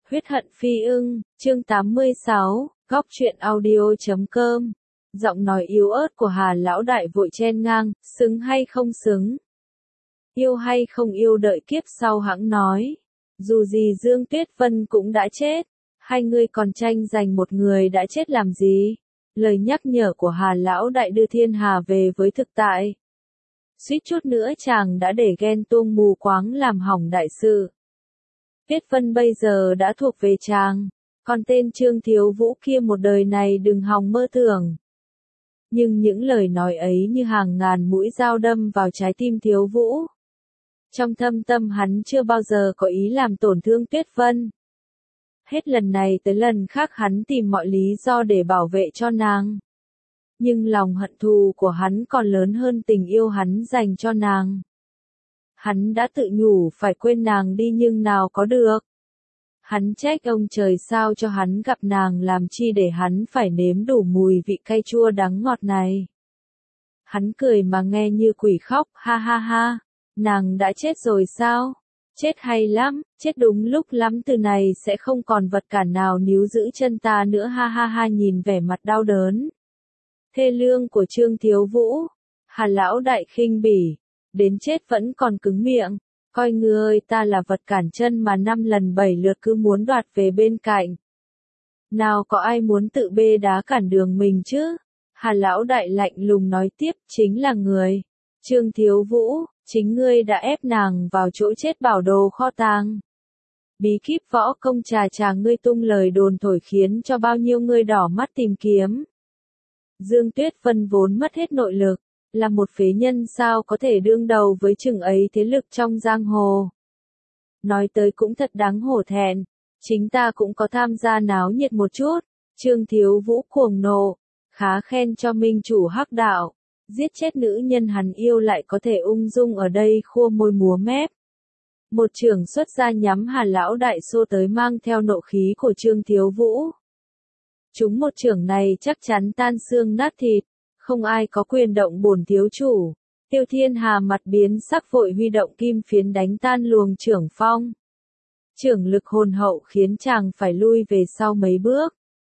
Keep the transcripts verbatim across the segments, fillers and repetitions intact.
Huyết hận phi ưng, chương tám mươi sáu, góc truyện audio.com. Giọng nói yếu ớt của Hà lão đại vội chen ngang, xứng hay không xứng? Yêu hay không yêu đợi kiếp sau hãng nói. Dù gì Dương Tuyết Vân cũng đã chết, hai người còn tranh giành một người đã chết làm gì? Lời nhắc nhở của Hà lão đại đưa thiên hà về với thực tại. Suýt chút nữa chàng đã để ghen tuông mù quáng làm hỏng đại sự. Tuyết Vân bây giờ đã thuộc về chàng, còn tên Trương Thiếu Vũ kia một đời này đừng hòng mơ tưởng. Nhưng những lời nói ấy như hàng ngàn mũi dao đâm vào trái tim Thiếu Vũ. Trong thâm tâm hắn chưa bao giờ có ý làm tổn thương Tuyết Vân. Hết lần này tới lần khác hắn tìm mọi lý do để bảo vệ cho nàng. Nhưng lòng hận thù của hắn còn lớn hơn tình yêu hắn dành cho nàng. Hắn đã tự nhủ phải quên nàng đi nhưng nào có được. Hắn trách ông trời sao cho hắn gặp nàng làm chi để hắn phải nếm đủ mùi vị cay chua đắng ngọt này. Hắn cười mà nghe như quỷ khóc, ha ha ha, nàng đã chết rồi sao? Chết hay lắm, chết đúng lúc lắm, từ này sẽ không còn vật cản nào níu giữ chân ta nữa, ha ha ha. Nhìn vẻ mặt đau đớn thê lương của Trương Thiếu Vũ, Hà lão đại khinh bỉ, đến chết vẫn còn cứng miệng, coi người ta là vật cản chân mà năm lần bảy lượt cứ muốn đoạt về bên cạnh. Nào có ai muốn tự bê đá cản đường mình chứ? Hà lão đại lạnh lùng nói tiếp, chính là người. Trương Thiếu Vũ, chính ngươi đã ép nàng vào chỗ chết bảo đồ kho tàng. Bí kíp võ công trà trà ngươi tung lời đồn thổi khiến cho bao nhiêu người đỏ mắt tìm kiếm. Dương Tuyết Vân vốn mất hết nội lực, là một phế nhân sao có thể đương đầu với chừng ấy thế lực trong giang hồ. Nói tới cũng thật đáng hổ thẹn, chính ta cũng có tham gia náo nhiệt một chút. Trương Thiếu Vũ cuồng nộ, khá khen cho minh chủ hắc đạo, giết chết nữ nhân hắn yêu lại có thể ung dung ở đây khua môi múa mép. Một chưởng xuất ra nhắm Hà lão đại xô tới mang theo nộ khí của Trương Thiếu Vũ. Chúng một chưởng này chắc chắn tan xương nát thịt, không ai có quyền động bổn thiếu chủ. Tiêu Thiên Hà mặt biến sắc vội huy động kim phiến đánh tan luồng chưởng phong. Chưởng lực hồn hậu khiến chàng phải lui về sau mấy bước.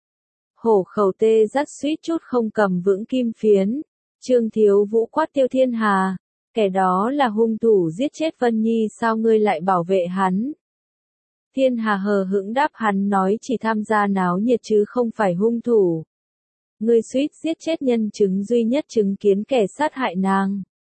Hổ khẩu tê dắt suýt chút không cầm vững kim phiến. Trương Thiếu Vũ quát Tiêu Thiên Hà, kẻ đó là hung thủ giết chết Vân Nhi, sao ngươi lại bảo vệ hắn? Thiên Hà hờ hững đáp, hắn nói chỉ tham gia náo nhiệt chứ không phải hung thủ. Ngươi suýt giết chết nhân chứng duy nhất chứng kiến kẻ sát hại nàng.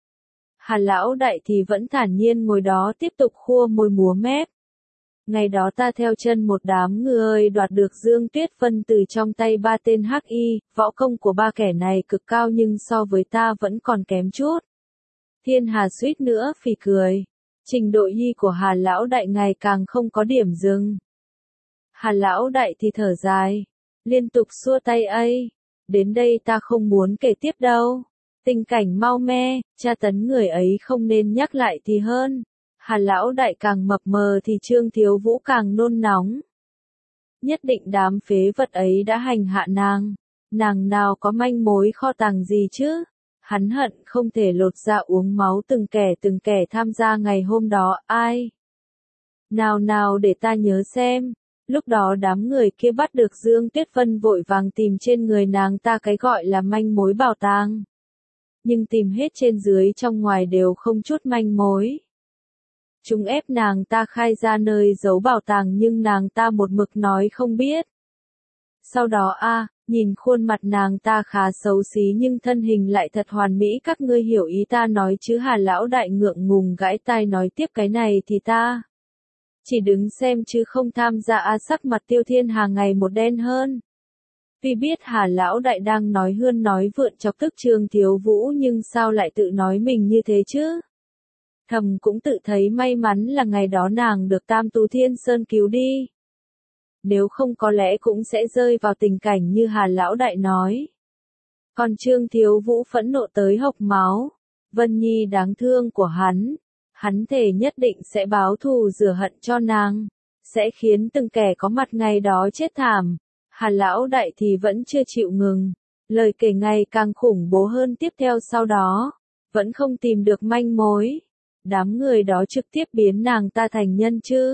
Hà lão đại thì vẫn thản nhiên ngồi đó tiếp tục khua môi múa mép. Ngày đó ta theo chân một đám người đoạt được Dương Tuyết Vân từ trong tay ba tên hắc y, võ công của ba kẻ này cực cao nhưng so với ta vẫn còn kém chút. Thiên Hà suýt nữa phì cười. Trình độ y của Hà lão đại ngày càng không có điểm dừng. Hà lão đại thì thở dài, liên tục xua tay ấy. Đến đây ta không muốn kể tiếp đâu. Tình cảnh mau me, tra tấn người ấy không nên nhắc lại thì hơn. Hà lão đại càng mập mờ thì Trương Thiếu Vũ càng nôn nóng. Nhất định đám phế vật ấy đã hành hạ nàng. Nàng nào có manh mối kho tàng gì chứ? Hắn hận không thể lột ra uống máu từng kẻ từng kẻ tham gia ngày hôm đó. Ai? Nào nào để ta nhớ xem. Lúc đó đám người kia bắt được Dương Tuyết Vân vội vàng tìm trên người nàng ta cái gọi là manh mối bảo tàng. Nhưng tìm hết trên dưới trong ngoài đều không chút manh mối. Chúng ép nàng ta khai ra nơi giấu bảo tàng nhưng nàng ta một mực nói không biết. Sau đó a, à, nhìn khuôn mặt nàng ta khá xấu xí nhưng thân hình lại thật hoàn mỹ, các ngươi hiểu ý ta nói chứ? Hà lão đại ngượng ngùng gãi tai nói tiếp, cái này thì ta chỉ đứng xem chứ không tham gia. A, sắc mặt Tiêu Thiên Hà ngày một đen hơn. Vì biết Hà lão đại đang nói hươn nói vượn chọc tức Trương Thiếu Vũ nhưng sao lại tự nói mình như thế chứ? Thầm cũng tự thấy may mắn là ngày đó nàng được Tam Tú Thiên Sơn cứu đi. Nếu không có lẽ cũng sẽ rơi vào tình cảnh như Hà lão đại nói. Còn Trương Thiếu Vũ phẫn nộ tới hộc máu. Vân Nhi đáng thương của hắn. Hắn thề nhất định sẽ báo thù rửa hận cho nàng. Sẽ khiến từng kẻ có mặt ngày đó chết thảm. Hà lão đại thì vẫn chưa chịu ngừng. Lời kể ngày càng khủng bố hơn tiếp theo sau đó. Vẫn không tìm được manh mối. Đám người đó trực tiếp biến nàng ta thành nhân chứ.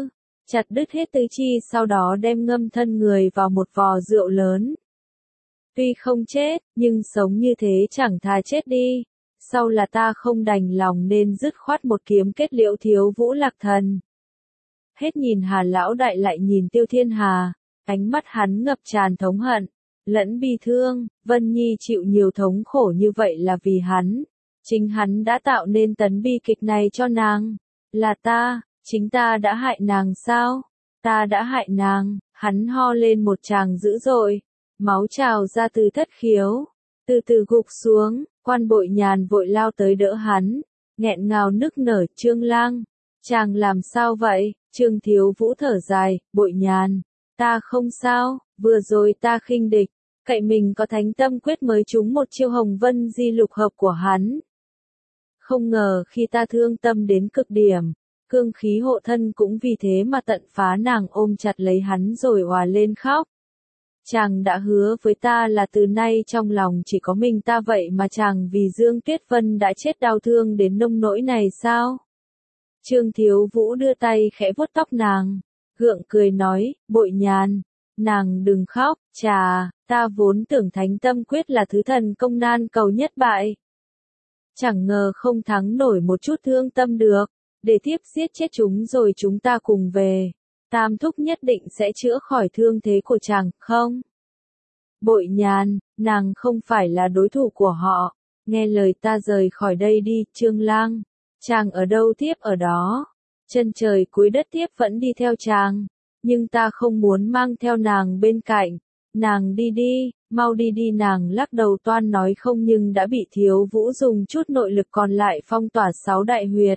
chặt đứt hết tứ chi sau đó đem ngâm thân người vào một vò rượu lớn. Tuy không chết, nhưng sống như thế chẳng thà chết đi. Sau là ta không đành lòng nên dứt khoát một kiếm kết liễu Thiếu Vũ Lạc Thần. Hết nhìn Hà lão đại lại nhìn Tiêu Thiên Hà, ánh mắt hắn ngập tràn thống hận, lẫn bi thương. Vân Nhi chịu nhiều thống khổ như vậy là vì hắn. Chính hắn đã tạo nên tấn bi kịch này cho nàng. Là ta, chính ta đã hại nàng sao? Ta đã hại nàng. Hắn ho lên một tràng dữ dội, máu trào ra từ thất khiếu, từ từ gục xuống. Quan Bội Nhàn vội lao tới đỡ hắn, nghẹn ngào nức nở. Trương Lang, chàng làm sao vậy? Trương Thiếu Vũ thở dài, Bội Nhàn, ta không sao, vừa rồi ta khinh địch, cậy mình có thánh tâm quyết mới trúng một chiêu Hồng Vân Di Lục hợp của hắn. Không ngờ khi ta thương tâm đến cực điểm, cương khí hộ thân cũng vì thế mà tận phá. Nàng ôm chặt lấy hắn rồi òa lên khóc. Chàng đã hứa với ta là từ nay trong lòng chỉ có mình ta, vậy mà chàng vì Dương Tuyết Vân đã chết đau thương đến nông nỗi này sao? Trương Thiếu Vũ đưa tay khẽ vuốt tóc nàng, gượng cười nói, Bội Nhàn, nàng đừng khóc, chà, ta vốn tưởng thánh tâm quyết là thứ thần công nan cầu nhất bại. Chẳng ngờ không thắng nổi một chút thương tâm được, để tiếp giết chết chúng rồi chúng ta cùng về. Tam thúc nhất định sẽ chữa khỏi thương thế của chàng, không? Bội Nhàn, nàng không phải là đối thủ của họ. Nghe lời ta rời khỏi đây đi. Trương Lang, chàng ở đâu tiếp ở đó. Chân trời cuối đất tiếp vẫn đi theo chàng. Nhưng ta không muốn mang theo nàng bên cạnh. Nàng đi đi, mau đi đi. Nàng lắc đầu toan nói không nhưng đã bị Thiếu Vũ dùng chút nội lực còn lại phong tỏa sáu đại huyệt.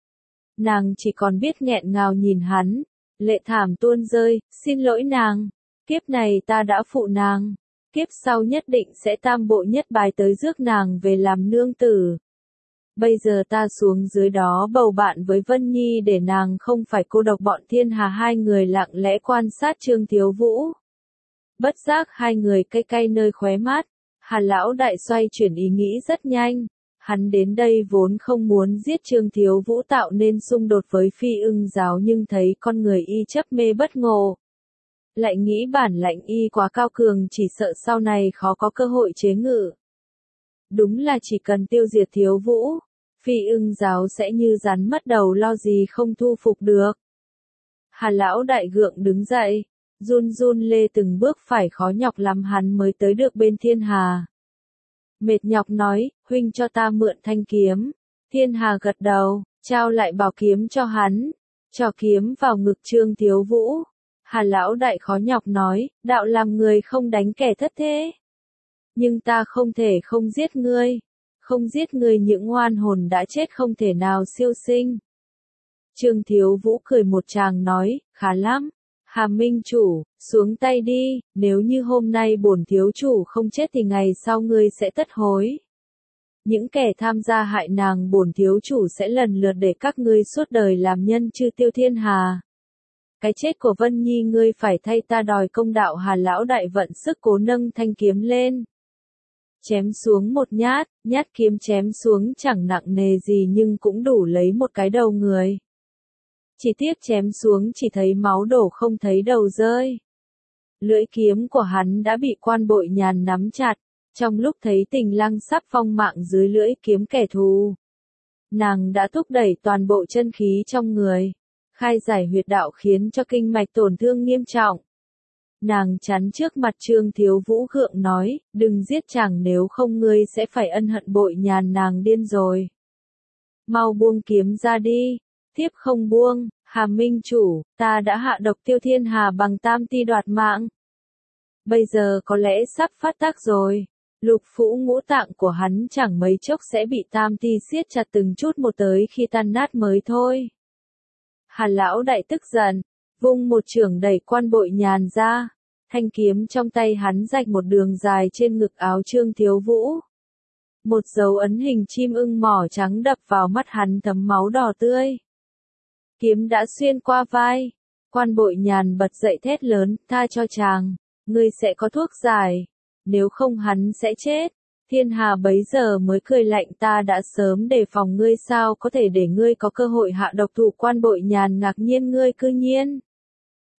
Nàng chỉ còn biết nghẹn ngào nhìn hắn. Lệ thảm tuôn rơi, xin lỗi nàng, kiếp này ta đã phụ nàng, kiếp sau nhất định sẽ tam bộ nhất bài tới rước nàng về làm nương tử. Bây giờ ta xuống dưới đó bầu bạn với Vân Nhi để nàng không phải cô độc. Bọn Thiên Hà hai người lặng lẽ quan sát Trương Thiếu Vũ. Bất giác hai người cay cay nơi khóe mắt, Hà lão đại xoay chuyển ý nghĩ rất nhanh. Hắn đến đây vốn không muốn giết Trương Thiếu Vũ tạo nên xung đột với Phi Ưng giáo, nhưng thấy con người y chấp mê bất ngộ. Lại nghĩ bản lãnh y quá cao cường, chỉ sợ sau này khó có cơ hội chế ngự. Đúng là chỉ cần tiêu diệt Thiếu Vũ, Phi Ưng giáo sẽ như rắn mất đầu, lo gì không thu phục được. Hà lão đại gượng đứng dậy, run run lê từng bước phải khó nhọc lắm hắn mới tới được bên Thiên Hà. Mệt nhọc nói, huynh cho ta mượn thanh kiếm. Thiên Hà gật đầu, trao lại bảo kiếm cho hắn, cho kiếm vào ngực Trương Thiếu Vũ. Hà lão đại khó nhọc nói, đạo làm người không đánh kẻ thất thế. Nhưng ta không thể không giết ngươi, không giết ngươi, những oan hồn đã chết không thể nào siêu sinh. Trương Thiếu Vũ cười một tràng nói, khá lắm. Hà minh chủ, xuống tay đi, nếu như hôm nay bổn thiếu chủ không chết thì ngày sau ngươi sẽ tất hối. Những kẻ tham gia hại nàng bổn thiếu chủ sẽ lần lượt để các ngươi suốt đời làm nhân chư Tiêu Thiên Hà. Cái chết của Vân Nhi ngươi phải thay ta đòi công đạo. Hà lão đại vận sức cố nâng thanh kiếm lên. Chém xuống một nhát, nhát kiếm chém xuống chẳng nặng nề gì nhưng cũng đủ lấy một cái đầu người. Chỉ tiếp chém xuống chỉ thấy máu đổ không thấy đầu rơi. Lưỡi kiếm của hắn đã bị Quan Bội Nhàn nắm chặt, trong lúc thấy Tình Lăng sắp vong mạng dưới lưỡi kiếm kẻ thù. Nàng đã thúc đẩy toàn bộ chân khí trong người, khai giải huyệt đạo khiến cho kinh mạch tổn thương nghiêm trọng. Nàng chắn trước mặt Trương Thiếu Vũ gượng nói, đừng giết chàng nếu không ngươi sẽ phải ân hận. Bội Nhàn, nàng điên rồi. Mau buông kiếm ra đi. Tiếp không buông, Hà minh chủ, ta đã hạ độc Tiêu Thiên Hà bằng tam ti đoạt mạng. Bây giờ có lẽ sắp phát tác rồi. Lục phủ ngũ tạng của hắn chẳng mấy chốc sẽ bị tam ti siết chặt từng chút một tới khi tan nát mới thôi. Hà lão đại tức giận, vung một chưởng đẩy Quan Bội Nhàn ra. Thanh kiếm trong tay hắn rạch một đường dài trên ngực áo Trương Thiếu Vũ. Một dấu ấn hình chim ưng mỏ trắng đập vào mắt hắn thấm máu đỏ tươi. Kiếm đã xuyên qua vai. Quan Bội Nhàn bật dậy thét lớn, tha cho chàng, ngươi sẽ có thuốc giải, nếu không hắn sẽ chết. Thiên Hà bấy giờ mới cười lạnh, ta đã sớm đề phòng ngươi, sao có thể để ngươi có cơ hội hạ độc thủ. Quan Bội Nhàn ngạc nhiên, ngươi cư nhiên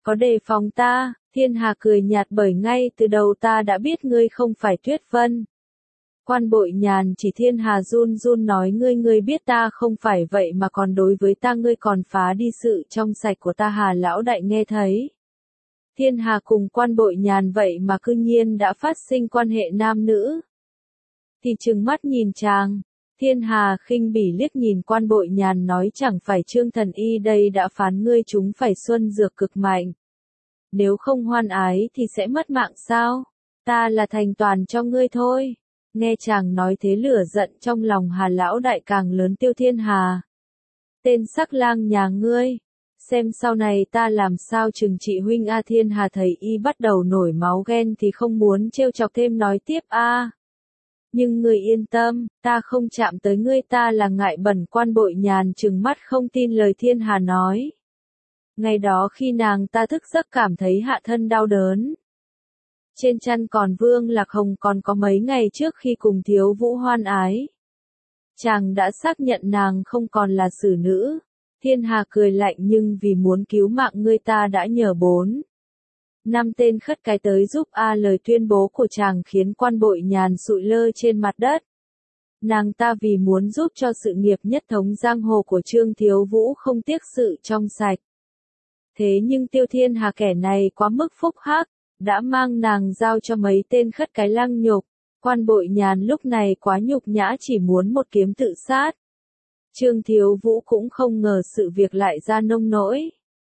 Có đề phòng ta, Thiên Hà cười nhạt bởi ngay từ đầu ta đã biết ngươi không phải Tuyết Vân. Quan Bội Nhàn chỉ Thiên Hà run run nói ngươi ngươi biết ta không phải vậy mà còn đối với ta ngươi còn phá đi sự trong sạch của ta. Hà lão đại nghe thấy. Thiên Hà cùng Quan Bội Nhàn vậy mà cư nhiên đã phát sinh quan hệ nam nữ. Thì trừng mắt nhìn chàng. Thiên Hà khinh bỉ liếc nhìn Quan Bội Nhàn nói chẳng phải Trương Thần Y đây đã phán ngươi chúng phải xuân dược cực mạnh. Nếu không hoan ái thì sẽ mất mạng sao? Ta là thành toàn cho ngươi thôi. Nghe chàng nói thế lửa giận trong lòng Hà lão đại càng lớn. Tiêu Thiên Hà, tên sắc lang nhà ngươi, xem sau này ta làm sao trừng trị huynh a. Thiên Hà thấy y bắt đầu nổi máu ghen thì không muốn trêu chọc thêm nói tiếp a. Nhưng ngươi yên tâm, ta không chạm tới ngươi, ta là ngại bẩn. Quan Bội Nhàn trừng mắt không tin lời Thiên Hà nói. Ngày đó khi nàng ta thức giấc cảm thấy hạ thân đau đớn. Trên chăn còn Vương Lạc Hồng còn có mấy ngày trước khi cùng Thiếu Vũ hoan ái. Chàng đã xác nhận nàng không còn là xử nữ. Thiên Hà cười lạnh nhưng vì muốn cứu mạng ngươi ta đã nhờ bốn. Năm tên khất cái tới giúp a. Lời tuyên bố của chàng khiến Quan Bội Nhàn sụi lơ trên mặt đất. Nàng ta vì muốn giúp cho sự nghiệp nhất thống giang hồ của Trương Thiếu Vũ không tiếc sự trong sạch. Thế nhưng Tiêu Thiên Hà kẻ này quá mức phúc hắc, đã mang nàng giao cho mấy tên khất cái lăng nhục. Quan Bội Nhàn lúc này quá nhục nhã chỉ muốn một kiếm tự sát. Trương Thiếu Vũ cũng không ngờ sự việc lại ra nông nỗi.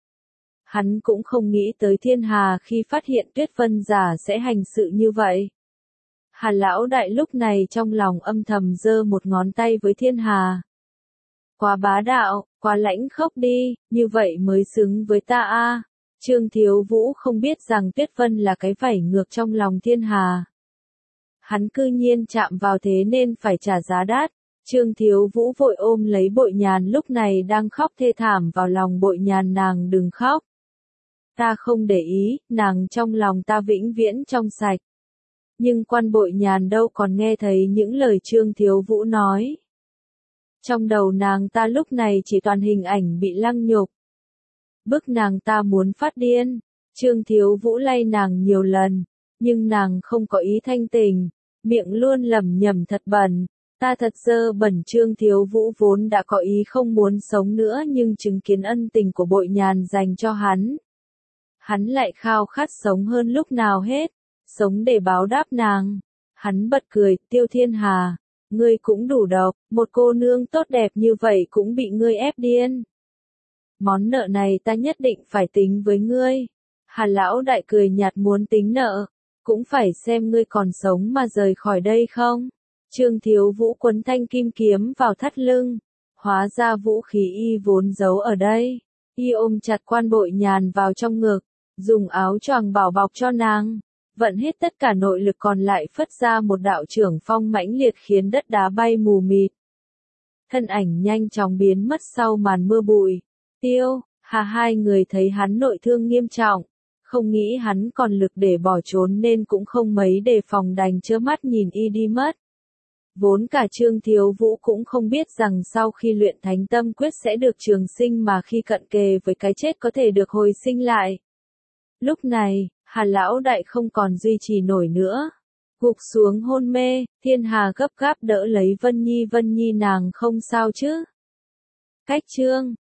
Hắn cũng không nghĩ tới Thiên Hà khi phát hiện Tuyết Vân giả sẽ hành sự như vậy. Hà lão đại lúc này trong lòng âm thầm giơ một ngón tay với Thiên Hà. Quá bá đạo, quá lãnh khốc đi, như vậy mới xứng với ta a. Trương Thiếu Vũ không biết rằng Tuyết Vân là cái vảy ngược trong lòng Thiên Hà. Hắn cư nhiên chạm vào thế nên phải trả giá đắt. Trương Thiếu Vũ vội ôm lấy Bội Nhàn lúc này đang khóc thê thảm vào lòng Bội Nhàn. Nàng đừng khóc. Ta không để ý, nàng trong lòng ta vĩnh viễn trong sạch. Nhưng Quan Bội Nhàn đâu còn nghe thấy những lời Trương Thiếu Vũ nói. Trong đầu nàng ta lúc này chỉ toàn hình ảnh bị lăng nhục. Bức nàng ta muốn phát điên. Trương Thiếu Vũ lay nàng nhiều lần, nhưng nàng không có ý thanh tình, miệng luôn lẩm nhẩm thật bẩn. Ta thật dơ bẩn. Trương Thiếu Vũ vốn đã có ý không muốn sống nữa nhưng chứng kiến ân tình của Bội Nhàn dành cho hắn. Hắn lại khao khát sống hơn lúc nào hết, sống để báo đáp nàng. Hắn bật cười, Tiêu Thiên Hà, ngươi cũng đủ độc, một cô nương tốt đẹp như vậy cũng bị ngươi ép điên. Món nợ này ta nhất định phải tính với ngươi. Hà lão đại cười nhạt muốn tính nợ, cũng phải xem ngươi còn sống mà rời khỏi đây không. Trương Thiếu Vũ quấn thanh kim kiếm vào thắt lưng, hóa ra vũ khí y vốn giấu ở đây. Y ôm chặt Quan Bội Nhàn vào trong ngực, dùng áo choàng bảo bọc cho nàng, vận hết tất cả nội lực còn lại phất ra một đạo trưởng phong mãnh liệt khiến đất đá bay mù mịt. Thân ảnh nhanh chóng biến mất sau màn mưa bụi. Tiêu, Hà hai người thấy hắn nội thương nghiêm trọng, không nghĩ hắn còn lực để bỏ trốn nên cũng không mấy đề phòng đành trơ mắt nhìn y đi mất. Vốn cả Trương Thiếu Vũ cũng không biết rằng sau khi luyện Thánh Tâm Quyết sẽ được trường sinh mà khi cận kề với cái chết có thể được hồi sinh lại. Lúc này, Hà lão đại không còn duy trì nổi nữa. Gục xuống hôn mê, Thiên Hà gấp gáp đỡ lấy Vân Nhi. Vân Nhi nàng không sao chứ? Cách chương